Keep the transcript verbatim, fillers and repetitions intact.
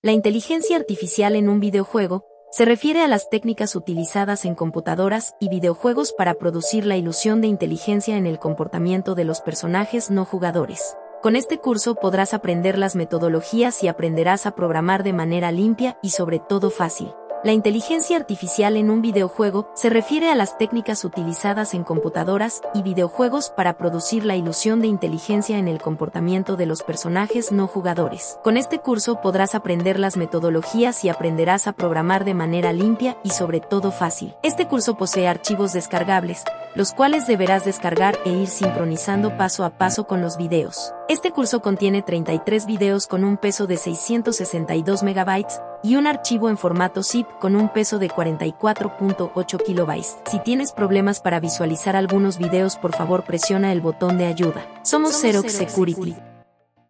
La inteligencia artificial en un videojuego se refiere a las técnicas utilizadas en computadoras y videojuegos para producir la ilusión de inteligencia en el comportamiento de los personajes no jugadores. Con este curso podrás aprender las metodologías y aprenderás a programar de manera limpia y sobre todo fácil. La inteligencia artificial en un videojuego se refiere a las técnicas utilizadas en computadoras y videojuegos para producir la ilusión de inteligencia en el comportamiento de los personajes no jugadores. Con este curso podrás aprender las metodologías y aprenderás a programar de manera limpia y sobre todo fácil. Este curso posee archivos descargables, los cuales deberás descargar e ir sincronizando paso a paso con los videos. Este curso contiene treinta y tres videos con un peso de seiscientos sesenta y dos megabytes y un archivo en formato zip con un peso de cuarenta y cuatro punto ocho kilobytes. Si tienes problemas para visualizar algunos videos, por favor presiona el botón de ayuda. Somos Xerox Security.